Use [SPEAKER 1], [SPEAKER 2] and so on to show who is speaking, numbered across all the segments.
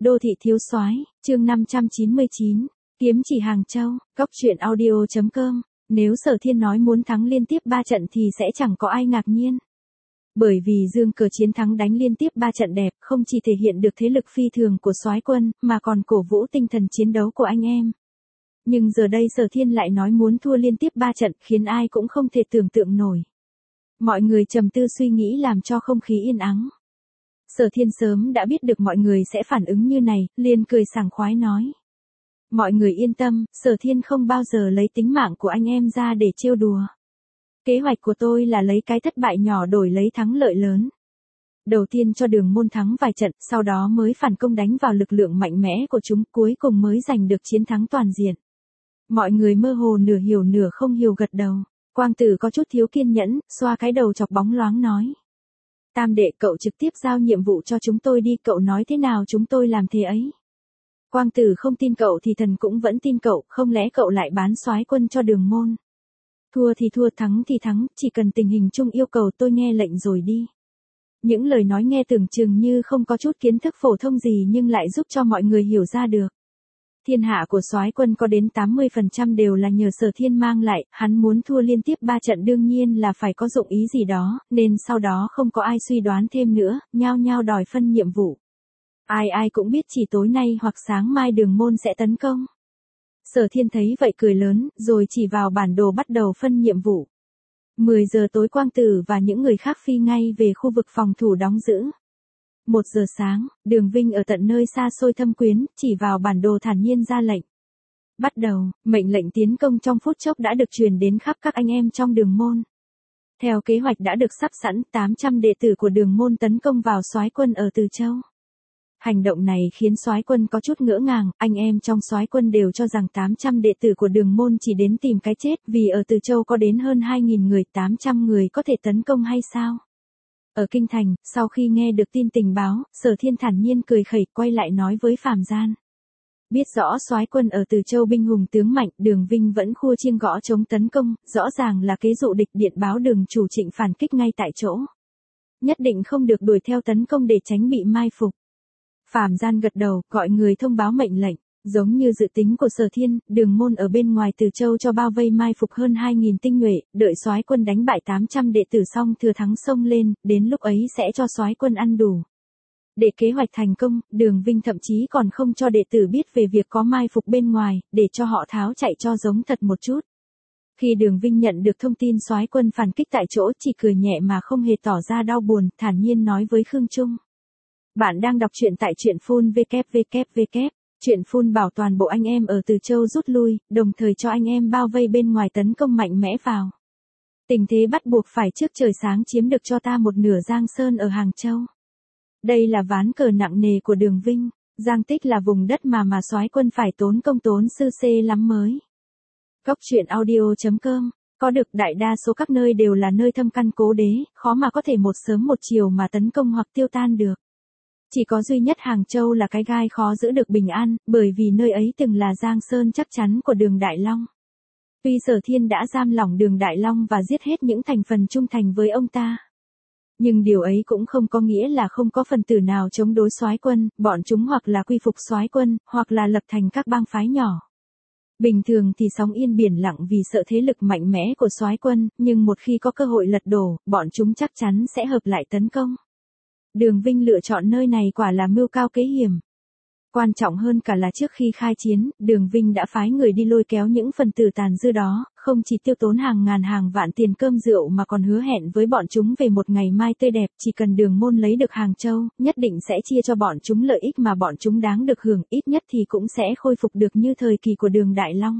[SPEAKER 1] Đô thị thiếu soái, chương 599, kiếm chỉ Hàng Châu, Cóc truyện audio.com. Nếu Sở Thiên nói muốn thắng liên tiếp 3 trận thì sẽ chẳng có ai ngạc nhiên. Bởi vì dương cờ chiến thắng đánh liên tiếp 3 trận đẹp, không chỉ thể hiện được thế lực phi thường của soái quân, mà còn cổ vũ tinh thần chiến đấu của anh em. Nhưng giờ đây Sở Thiên lại nói muốn thua liên tiếp 3 trận, khiến ai cũng không thể tưởng tượng nổi. Mọi người trầm tư suy nghĩ làm cho không khí yên ắng. Sở Thiên sớm đã biết được mọi người sẽ phản ứng như này, liền cười sảng khoái nói. Mọi người yên tâm, Sở Thiên không bao giờ lấy tính mạng của anh em ra để trêu đùa. Kế hoạch của tôi là lấy cái thất bại nhỏ đổi lấy thắng lợi lớn. Đầu tiên cho Đường Môn thắng vài trận, sau đó mới phản công đánh vào lực lượng mạnh mẽ của chúng, cuối cùng mới giành được chiến thắng toàn diện. Mọi người mơ hồ nửa hiểu nửa không hiểu gật đầu. Quang Tử có chút thiếu kiên nhẫn, xoa cái đầu chọc bóng loáng nói. Tam đệ, cậu trực tiếp giao nhiệm vụ cho chúng tôi đi, cậu nói thế nào chúng tôi làm thế ấy. Quang Tử không tin cậu thì thần cũng vẫn tin cậu, không lẽ cậu lại bán soái quân cho Đường Môn. Thua thì thua, thắng thì thắng, chỉ cần tình hình chung yêu cầu tôi nghe lệnh rồi đi. Những lời nói nghe tưởng chừng như không có chút kiến thức phổ thông gì nhưng lại giúp cho mọi người hiểu ra được. Thiên hạ của soái quân có đến 80% đều là nhờ Sở Thiên mang lại, hắn muốn thua liên tiếp 3 trận đương nhiên là phải có dụng ý gì đó, nên sau đó không có ai suy đoán thêm nữa, nhao nhao đòi phân nhiệm vụ. Ai cũng biết chỉ tối nay hoặc sáng mai Đường Môn sẽ tấn công. Sở Thiên thấy vậy cười lớn, rồi chỉ vào bản đồ bắt đầu phân nhiệm vụ. 10 giờ tối Quang Tử và những người khác phi ngay về khu vực phòng thủ đóng giữ. 1 giờ sáng, Đường Vinh ở tận nơi xa xôi Thâm Quyến, chỉ vào bản đồ thản nhiên ra lệnh. Bắt đầu, mệnh lệnh tiến công trong phút chốc đã được truyền đến khắp các anh em trong Đường Môn. Theo kế hoạch đã được sắp sẵn, 800 đệ tử của Đường Môn tấn công vào soái quân ở Từ Châu. Hành động này khiến soái quân có chút ngỡ ngàng, anh em trong soái quân đều cho rằng 800 đệ tử của Đường Môn chỉ đến tìm cái chết, vì ở Từ Châu có đến hơn 2.000 người, 800 người có thể tấn công hay sao? Ở Kinh Thành, sau khi nghe được tin tình báo, Sở Thiên thản nhiên cười khẩy, quay lại nói với Phàm Gian. Biết rõ soái quân ở Từ Châu binh hùng tướng mạnh, Đường Vinh vẫn khua chiêng gõ chống tấn công, rõ ràng là kế dụ địch, điện báo Đường chủ Trịnh phản kích ngay tại chỗ. Nhất định không được đuổi theo tấn công để tránh bị mai phục. Phàm Gian gật đầu, gọi người thông báo mệnh lệnh. Giống như dự tính của Sở Thiên, Đường Môn ở bên ngoài Từ Châu cho bao vây mai phục hơn 2.000 tinh nhuệ, đợi soái quân đánh bại 800 đệ tử xong thừa thắng xông lên, đến lúc ấy sẽ cho soái quân ăn đủ. Để kế hoạch thành công, Đường Vinh thậm chí còn không cho đệ tử biết về việc có mai phục bên ngoài, để cho họ tháo chạy cho giống thật một chút. Khi Đường Vinh nhận được thông tin soái quân phản kích tại chỗ, chỉ cười nhẹ mà không hề tỏ ra đau buồn, thản nhiên nói với Khương Trung. Bạn đang đọc truyện tại truyện phun www. Truyện phun bảo toàn bộ anh em ở Từ Châu rút lui, đồng thời cho anh em bao vây bên ngoài tấn công mạnh mẽ vào. Tình thế bắt buộc phải trước trời sáng chiếm được cho ta một nửa Giang Sơn ở Hàng Châu. Đây là ván cờ nặng nề của Đường Vinh, Giang Tích là vùng đất mà soái quân phải tốn công tốn sư xê lắm mới. Cóc truyện audio.com, có được đại đa số các nơi đều là nơi thâm căn cố đế, khó mà có thể một sớm một chiều mà tấn công hoặc tiêu tan được. Chỉ có duy nhất Hàng Châu là cái gai khó giữ được bình an, bởi vì nơi ấy từng là Giang Sơn chắc chắn của Đường Đại Long. Tuy Sở Thiên đã giam lỏng Đường Đại Long và giết hết những thành phần trung thành với ông ta, nhưng điều ấy cũng không có nghĩa là không có phần tử nào chống đối soái quân, bọn chúng hoặc là quy phục soái quân, hoặc là lập thành các bang phái nhỏ. Bình thường thì sóng yên biển lặng vì sợ thế lực mạnh mẽ của soái quân, nhưng một khi có cơ hội lật đổ, bọn chúng chắc chắn sẽ hợp lại tấn công. Đường Vinh lựa chọn nơi này quả là mưu cao kế hiểm. Quan trọng hơn cả là trước khi khai chiến, Đường Vinh đã phái người đi lôi kéo những phần tử tàn dư đó, không chỉ tiêu tốn hàng ngàn hàng vạn tiền cơm rượu mà còn hứa hẹn với bọn chúng về một ngày mai tươi đẹp, chỉ cần Đường Môn lấy được Hàng Châu, nhất định sẽ chia cho bọn chúng lợi ích mà bọn chúng đáng được hưởng, ít nhất thì cũng sẽ khôi phục được như thời kỳ của Đường Đại Long.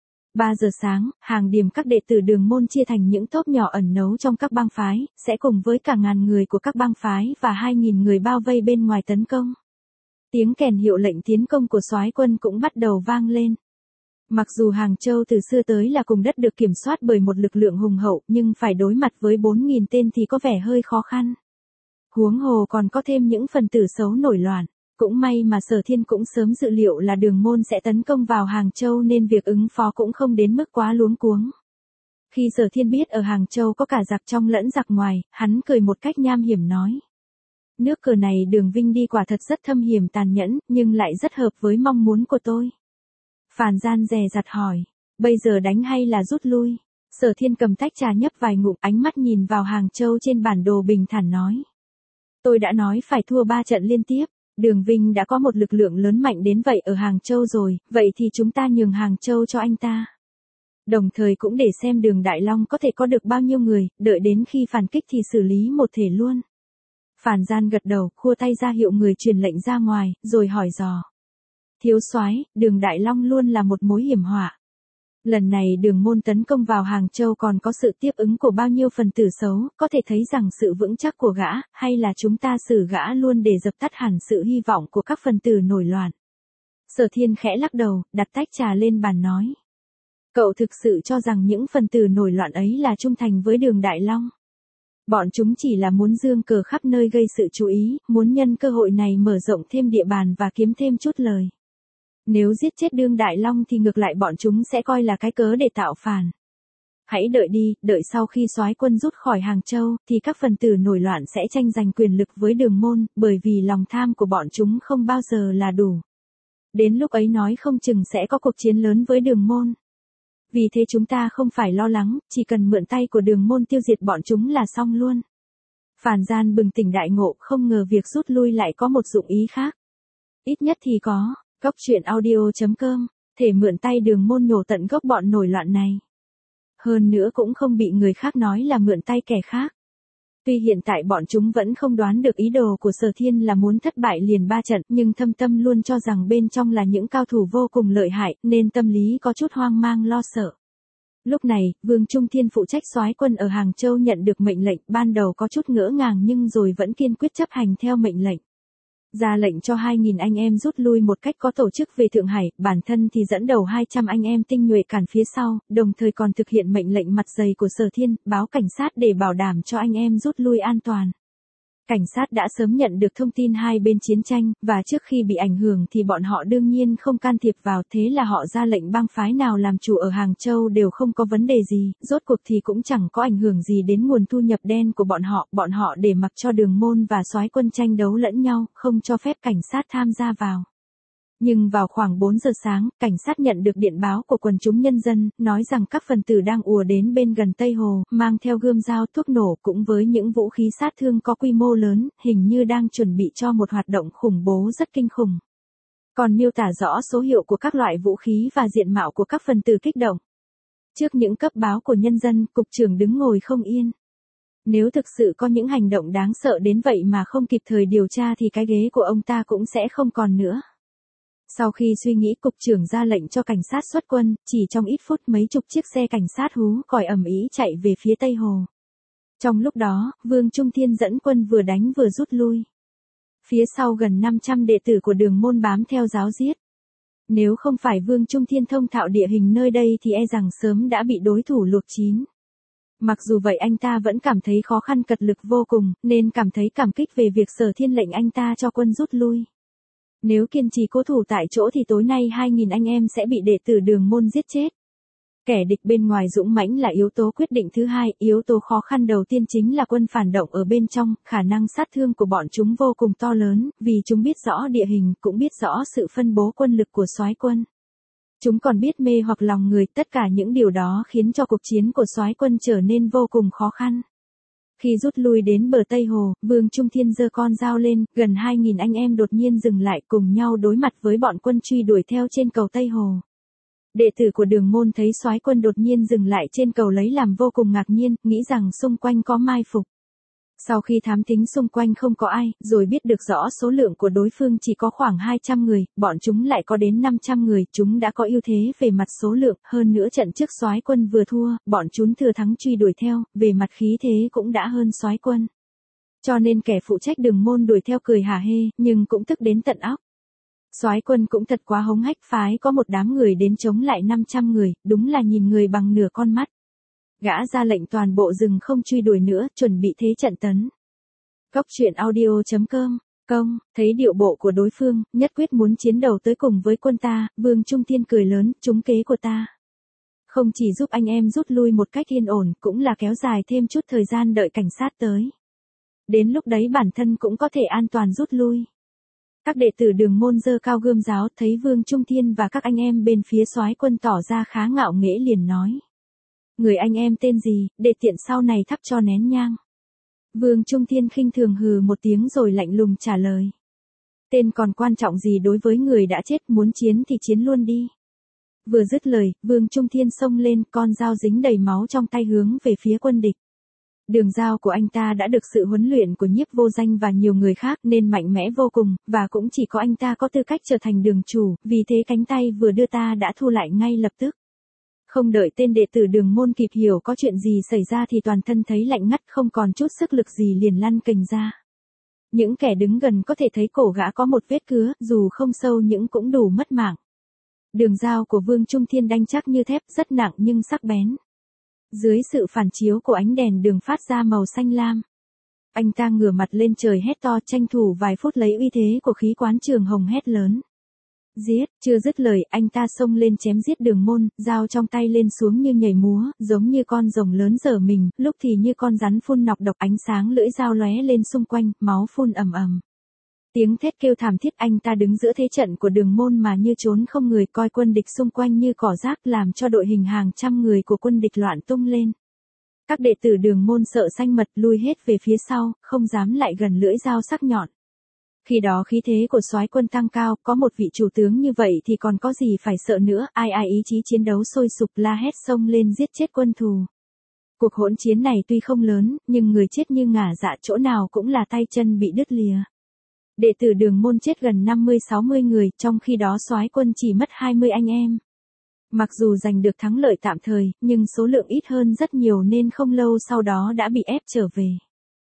[SPEAKER 1] 3 giờ sáng, hàng điểm các đệ tử Đường Môn chia thành những tốp nhỏ ẩn nấu trong các bang phái, sẽ cùng với cả ngàn người của các bang phái và 2.000 người bao vây bên ngoài tấn công. Tiếng kèn hiệu lệnh tiến công của soái quân cũng bắt đầu vang lên. Mặc dù Hàng Châu từ xưa tới là cùng đất được kiểm soát bởi một lực lượng hùng hậu, nhưng phải đối mặt với 4.000 tên thì có vẻ hơi khó khăn. Huống hồ còn có thêm những phần tử xấu nổi loạn. Cũng may mà Sở Thiên cũng sớm dự liệu là Đường Môn sẽ tấn công vào Hàng Châu nên việc ứng phó cũng không đến mức quá luống cuống. Khi Sở Thiên biết ở Hàng Châu có cả giặc trong lẫn giặc ngoài, hắn cười một cách nham hiểm nói. Nước cờ này Đường Vinh đi quả thật rất thâm hiểm tàn nhẫn, nhưng lại rất hợp với mong muốn của tôi. Phàn Gian dè dặt hỏi, bây giờ đánh hay là rút lui? Sở Thiên cầm tách trà nhấp vài ngụm, ánh mắt nhìn vào Hàng Châu trên bản đồ bình thản nói. Tôi đã nói phải thua 3 trận liên tiếp, Đường Vinh đã có một lực lượng lớn mạnh đến vậy ở Hàng Châu rồi, vậy thì chúng ta nhường Hàng Châu cho anh ta. Đồng thời cũng để xem Đường Đại Long có thể có được bao nhiêu người, đợi đến khi phản kích thì xử lý một thể luôn. Phàn Gian gật đầu, khua tay ra hiệu người truyền lệnh ra ngoài, rồi hỏi dò. Thiếu soái, Đường Đại Long luôn là một mối hiểm họa. Lần này Đường Môn tấn công vào Hàng Châu còn có sự tiếp ứng của bao nhiêu phần tử xấu, có thể thấy rằng sự vững chắc của gã, hay là chúng ta xử gã luôn để dập tắt hẳn sự hy vọng của các phần tử nổi loạn. Sở Thiên khẽ lắc đầu, đặt tách trà lên bàn nói. Cậu thực sự cho rằng những phần tử nổi loạn ấy là trung thành với Đường Đại Long? Bọn chúng chỉ là muốn giương cờ khắp nơi gây sự chú ý, muốn nhân cơ hội này mở rộng thêm địa bàn và kiếm thêm chút lời. Nếu giết chết Đường Đại Long thì ngược lại bọn chúng sẽ coi là cái cớ để tạo phản. Hãy đợi đi, đợi sau khi soái quân rút khỏi Hàng Châu, thì các phần tử nổi loạn sẽ tranh giành quyền lực với Đường Môn, bởi vì lòng tham của bọn chúng không bao giờ là đủ. Đến lúc ấy nói không chừng sẽ có cuộc chiến lớn với Đường Môn. Vì thế chúng ta không phải lo lắng, chỉ cần mượn tay của Đường Môn tiêu diệt bọn chúng là xong luôn. Phàn Gian bừng tỉnh đại ngộ, không ngờ việc rút lui lại có một dụng ý khác. Ít nhất thì có, Cốc.audio.com, thể mượn tay Đường Môn nhổ tận gốc bọn nổi loạn này. Hơn nữa cũng không bị người khác nói là mượn tay kẻ khác. Tuy hiện tại bọn chúng vẫn không đoán được ý đồ của Sở Thiên là muốn thất bại liền 3 trận, nhưng thâm tâm luôn cho rằng bên trong là những cao thủ vô cùng lợi hại, nên tâm lý có chút hoang mang lo sợ. Lúc này, Vương Trung Thiên phụ trách soái quân ở Hàng Châu nhận được mệnh lệnh, ban đầu có chút ngỡ ngàng nhưng rồi vẫn kiên quyết chấp hành theo mệnh lệnh. Ra lệnh cho 2.000 anh em rút lui một cách có tổ chức về Thượng Hải, bản thân thì dẫn đầu 200 anh em tinh nhuệ cản phía sau, đồng thời còn thực hiện mệnh lệnh mặt dày của Sở Thiên, báo cảnh sát để bảo đảm cho anh em rút lui an toàn. Cảnh sát đã sớm nhận được thông tin hai bên chiến tranh, và trước khi bị ảnh hưởng thì bọn họ đương nhiên không can thiệp vào, thế là họ ra lệnh bang phái nào làm chủ ở Hàng Châu đều không có vấn đề gì, rốt cuộc thì cũng chẳng có ảnh hưởng gì đến nguồn thu nhập đen của bọn họ để mặc cho Đường Môn và soái quân tranh đấu lẫn nhau, không cho phép cảnh sát tham gia vào. Nhưng vào khoảng 4 giờ sáng, cảnh sát nhận được điện báo của quần chúng nhân dân, nói rằng các phần tử đang ùa đến bên gần Tây Hồ, mang theo gươm dao thuốc nổ cũng với những vũ khí sát thương có quy mô lớn, hình như đang chuẩn bị cho một hoạt động khủng bố rất kinh khủng. Còn miêu tả rõ số hiệu của các loại vũ khí và diện mạo của các phần tử kích động. Trước những cấp báo của nhân dân, cục trưởng đứng ngồi không yên. Nếu thực sự có những hành động đáng sợ đến vậy mà không kịp thời điều tra thì cái ghế của ông ta cũng sẽ không còn nữa. Sau khi suy nghĩ, cục trưởng ra lệnh cho cảnh sát xuất quân, chỉ trong ít phút mấy chục chiếc xe cảnh sát hú còi ầm ĩ chạy về phía Tây Hồ. Trong lúc đó, Vương Trung Thiên dẫn quân vừa đánh vừa rút lui. Phía sau gần 500 đệ tử của Đường Môn bám theo giáo giết. Nếu không phải Vương Trung Thiên thông thạo địa hình nơi đây thì e rằng sớm đã bị đối thủ luộc chín. Mặc dù vậy anh ta vẫn cảm thấy khó khăn cật lực vô cùng, nên cảm thấy cảm kích về việc Sở Thiên lệnh anh ta cho quân rút lui. Nếu kiên trì cố thủ tại chỗ thì tối nay 2.000 anh em sẽ bị đệ tử Đường Môn giết chết. Kẻ địch bên ngoài dũng mãnh là yếu tố quyết định thứ hai, yếu tố khó khăn đầu tiên chính là quân phản động ở bên trong, khả năng sát thương của bọn chúng vô cùng to lớn, vì chúng biết rõ địa hình, cũng biết rõ sự phân bố quân lực của soái quân. Chúng còn biết mê hoặc lòng người, tất cả những điều đó khiến cho cuộc chiến của soái quân trở nên vô cùng khó khăn. Khi rút lui đến bờ Tây Hồ, Vương Trung Thiên giơ con dao lên, gần 2.000 anh em đột nhiên dừng lại cùng nhau đối mặt với bọn quân truy đuổi theo trên cầu Tây Hồ. Đệ tử của Đường Môn thấy soái quân đột nhiên dừng lại trên cầu lấy làm vô cùng ngạc nhiên, nghĩ rằng xung quanh có mai phục. Sau khi thám thính xung quanh không có ai, rồi biết được rõ số lượng của đối phương chỉ có khoảng 200 người, bọn chúng lại có đến 500 người, chúng đã có ưu thế về mặt số lượng, hơn nữa trận trước soái quân vừa thua, bọn chúng thừa thắng truy đuổi theo, về mặt khí thế cũng đã hơn soái quân. Cho nên kẻ phụ trách Đường Môn đuổi theo cười hả hê, nhưng cũng tức đến tận óc. Soái quân cũng thật quá hống hách, phái có một đám người đến chống lại 500 người, đúng là nhìn người bằng nửa con mắt. Gã ra lệnh toàn bộ rừng không truy đuổi nữa, chuẩn bị thế trận tấn. Cốc.audio.com, thấy điệu bộ của đối phương, nhất quyết muốn chiến đầu tới cùng với quân ta, Vương Trung Thiên cười lớn, trúng kế của ta. Không chỉ giúp anh em rút lui một cách yên ổn, cũng là kéo dài thêm chút thời gian đợi cảnh sát tới. Đến lúc đấy bản thân cũng có thể an toàn rút lui. Các đệ tử Đường môn giơ cao gươm giáo, thấy Vương Trung Thiên và các anh em bên phía soái quân tỏ ra khá ngạo nghễ liền nói. Người anh em tên gì, để tiện sau này thắp cho nén nhang. Vương Trung Thiên khinh thường hừ một tiếng rồi lạnh lùng trả lời. Tên còn quan trọng gì đối với người đã chết, muốn chiến thì chiến luôn đi. Vừa dứt lời, Vương Trung Thiên xông lên, con dao dính đầy máu trong tay hướng về phía quân địch. Đường dao của anh ta đã được sự huấn luyện của Nhiếp Vô Danh và nhiều người khác nên mạnh mẽ vô cùng, và cũng chỉ có anh ta có tư cách trở thành đường chủ, vì thế cánh tay vừa đưa ta đã thu lại ngay lập tức. Không đợi tên đệ tử Đường môn kịp hiểu có chuyện gì xảy ra thì toàn thân thấy lạnh ngắt, không còn chút sức lực gì liền lăn kềnh ra. Những kẻ đứng gần có thể thấy cổ gã có một vết cứa, dù không sâu nhưng cũng đủ mất mạng. Đường dao của Vương Trung Thiên đanh chắc như thép, rất nặng nhưng sắc bén. Dưới sự phản chiếu của ánh đèn đường phát ra màu xanh lam. Anh ta ngửa mặt lên trời hét to, tranh thủ vài phút lấy uy thế của khí quán Trường Hồng hét lớn. Giết, chưa dứt lời, anh ta xông lên chém giết Đường môn, dao trong tay lên xuống như nhảy múa, giống như con rồng lớn giở mình, lúc thì như con rắn phun nọc độc, ánh sáng lưỡi dao lóe lên xung quanh, máu phun ầm ầm. Tiếng thét kêu thảm thiết, anh ta đứng giữa thế trận của Đường môn mà như trốn không người, coi quân địch xung quanh như cỏ rác, làm cho đội hình hàng trăm người của quân địch loạn tung lên. Các đệ tử Đường môn sợ xanh mật lui hết về phía sau, không dám lại gần lưỡi dao sắc nhọn. Khi đó khí thế của soái quân tăng cao, có một vị chủ tướng như vậy thì còn có gì phải sợ nữa, ai ai ý chí chiến đấu sôi sục la hét xông lên giết chết quân thù. Cuộc hỗn chiến này tuy không lớn, nhưng người chết như ngả dạ, chỗ nào cũng là tay chân bị đứt lìa. Đệ tử Đường môn chết gần 50-60 người, trong khi đó soái quân chỉ mất 20 anh em. Mặc dù giành được thắng lợi tạm thời, nhưng số lượng ít hơn rất nhiều nên không lâu sau đó đã bị ép trở về.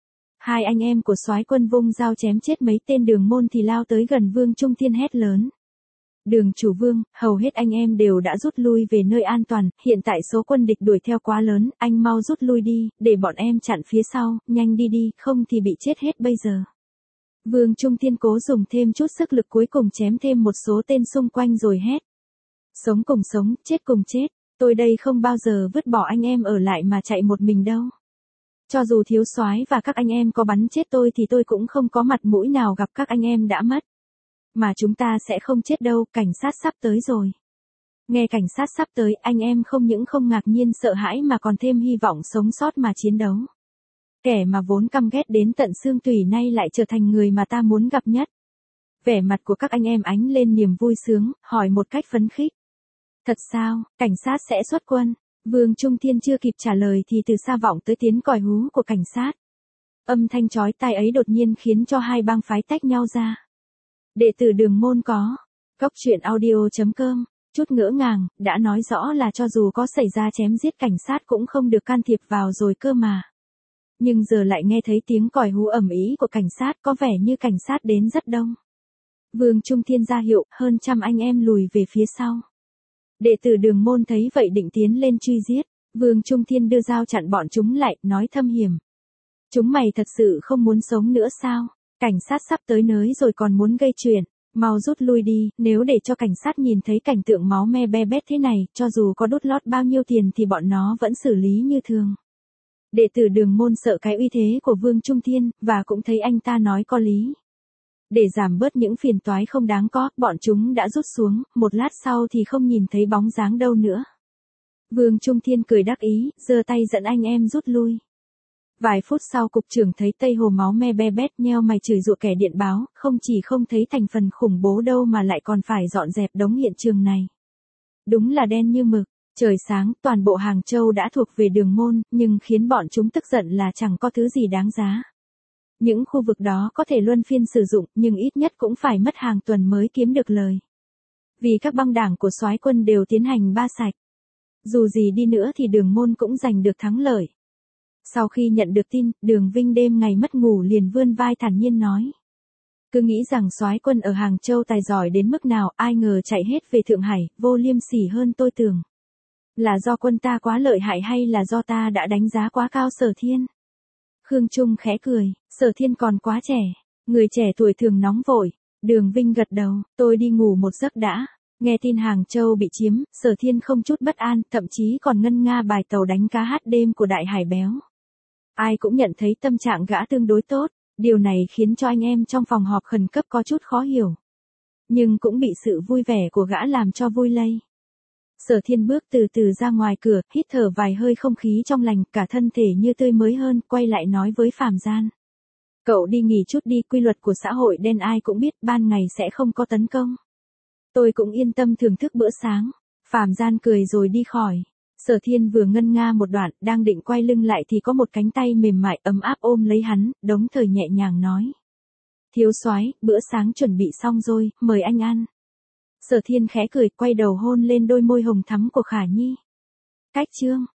[SPEAKER 1] Hai anh em của soái quân vung dao chém chết mấy tên Đường môn thì lao tới gần Vương Trung Thiên hét lớn. Đường chủ Vương, hầu hết anh em đều đã rút lui về nơi an toàn, hiện tại số quân địch đuổi theo quá lớn, anh mau rút lui đi, để bọn em chặn phía sau, nhanh đi đi, không thì bị chết hết bây giờ. Vương Trung Thiên cố dùng thêm chút sức lực cuối cùng chém thêm một số tên xung quanh rồi hét. Sống cùng sống, chết cùng chết, tôi đây không bao giờ vứt bỏ anh em ở lại mà chạy một mình đâu. Cho dù thiếu soái và các anh em có bắn chết tôi thì tôi cũng không có mặt mũi nào gặp các anh em đã mất. Mà chúng ta sẽ không chết đâu, cảnh sát sắp tới rồi. Nghe cảnh sát sắp tới, anh em không những không ngạc nhiên sợ hãi mà còn thêm hy vọng sống sót mà chiến đấu. Kẻ mà vốn căm ghét đến tận xương tủy nay lại trở thành người mà ta muốn gặp nhất. Vẻ mặt của các anh em ánh lên niềm vui sướng, hỏi một cách phấn khích. Thật sao, cảnh sát sẽ xuất quân? Vương Trung Thiên chưa kịp trả lời thì từ xa vọng tới tiếng còi hú của cảnh sát. Âm thanh chói tai ấy đột nhiên khiến cho hai bang phái tách nhau ra. Đệ tử Đường môn có. Cốc truyện audio.com. Chút ngỡ ngàng, đã nói rõ là cho dù có xảy ra chém giết cảnh sát cũng không được can thiệp vào rồi cơ mà. Nhưng giờ lại nghe thấy tiếng còi hú ầm ĩ của cảnh sát, có vẻ như cảnh sát đến rất đông. Vương Trung Thiên ra hiệu, hơn trăm anh em lùi về phía sau. Đệ tử Đường môn thấy vậy định tiến lên truy giết. Vương Trung Thiên đưa dao chặn bọn chúng lại, nói thâm hiểm. Chúng mày thật sự không muốn sống nữa sao? Cảnh sát sắp tới nơi rồi còn muốn gây chuyện. Mau rút lui đi, nếu để cho cảnh sát nhìn thấy cảnh tượng máu me be bét thế này, cho dù có đút lót bao nhiêu tiền thì bọn nó vẫn xử lý như thường. Đệ tử Đường môn sợ cái uy thế của Vương Trung Thiên, và cũng thấy anh ta nói có lý. Để giảm bớt những phiền toái không đáng có, bọn chúng đã rút xuống, một lát sau thì không nhìn thấy bóng dáng đâu nữa. Vương Trung Thiên cười đắc ý, giơ tay dẫn anh em rút lui. Vài phút sau cục trưởng thấy Tây Hồ máu me be bét, nheo mày chửi rủa kẻ điện báo, không chỉ không thấy thành phần khủng bố đâu mà lại còn phải dọn dẹp đống hiện trường này. Đúng là đen như mực. Trời sáng, toàn bộ Hàng Châu đã thuộc về Đường môn, nhưng khiến bọn chúng tức giận là chẳng có thứ gì đáng giá. Những khu vực đó có thể luân phiên sử dụng, nhưng ít nhất cũng phải mất hàng tuần mới kiếm được lời. Vì các băng đảng của soái quân đều tiến hành ba sạch. Dù gì đi nữa thì Đường môn cũng giành được thắng lợi. Sau khi nhận được tin, Đường Vinh đêm ngày mất ngủ liền vươn vai thản nhiên nói. Cứ nghĩ rằng soái quân ở Hàng Châu tài giỏi đến mức nào, ai ngờ chạy hết về Thượng Hải, vô liêm sỉ hơn tôi tưởng. Là do quân ta quá lợi hại hay là do ta đã đánh giá quá cao Sở Thiên? Khương Trung khẽ cười, Sở Thiên còn quá trẻ, người trẻ tuổi thường nóng vội. Đường Vinh gật đầu, tôi đi ngủ một giấc đã. Nghe tin Hàng Châu bị chiếm, Sở Thiên không chút bất an, thậm chí còn ngân nga bài tàu đánh cá hát đêm của Đại Hải Béo. Ai cũng nhận thấy tâm trạng gã tương đối tốt. Điều này khiến cho anh em trong phòng họp khẩn cấp có chút khó hiểu. Nhưng cũng bị sự vui vẻ của gã làm cho vui lây. Sở Thiên bước từ từ ra ngoài cửa, hít thở vài hơi không khí trong lành, cả thân thể như tươi mới hơn, quay lại nói với Phàm Gian. Cậu đi nghỉ chút đi, quy luật của xã hội đen ai cũng biết, ban ngày sẽ không có tấn công. Tôi cũng yên tâm thưởng thức bữa sáng. Phàm Gian cười rồi đi khỏi. Sở Thiên vừa ngân nga một đoạn, đang định quay lưng lại thì có một cánh tay mềm mại ấm áp ôm lấy hắn, đống thời nhẹ nhàng nói. Thiếu soái, bữa sáng chuẩn bị xong rồi, mời anh ăn. Sở Thiên khẽ cười, quay đầu hôn lên đôi môi hồng thắm của Khả Nhi. Cách chương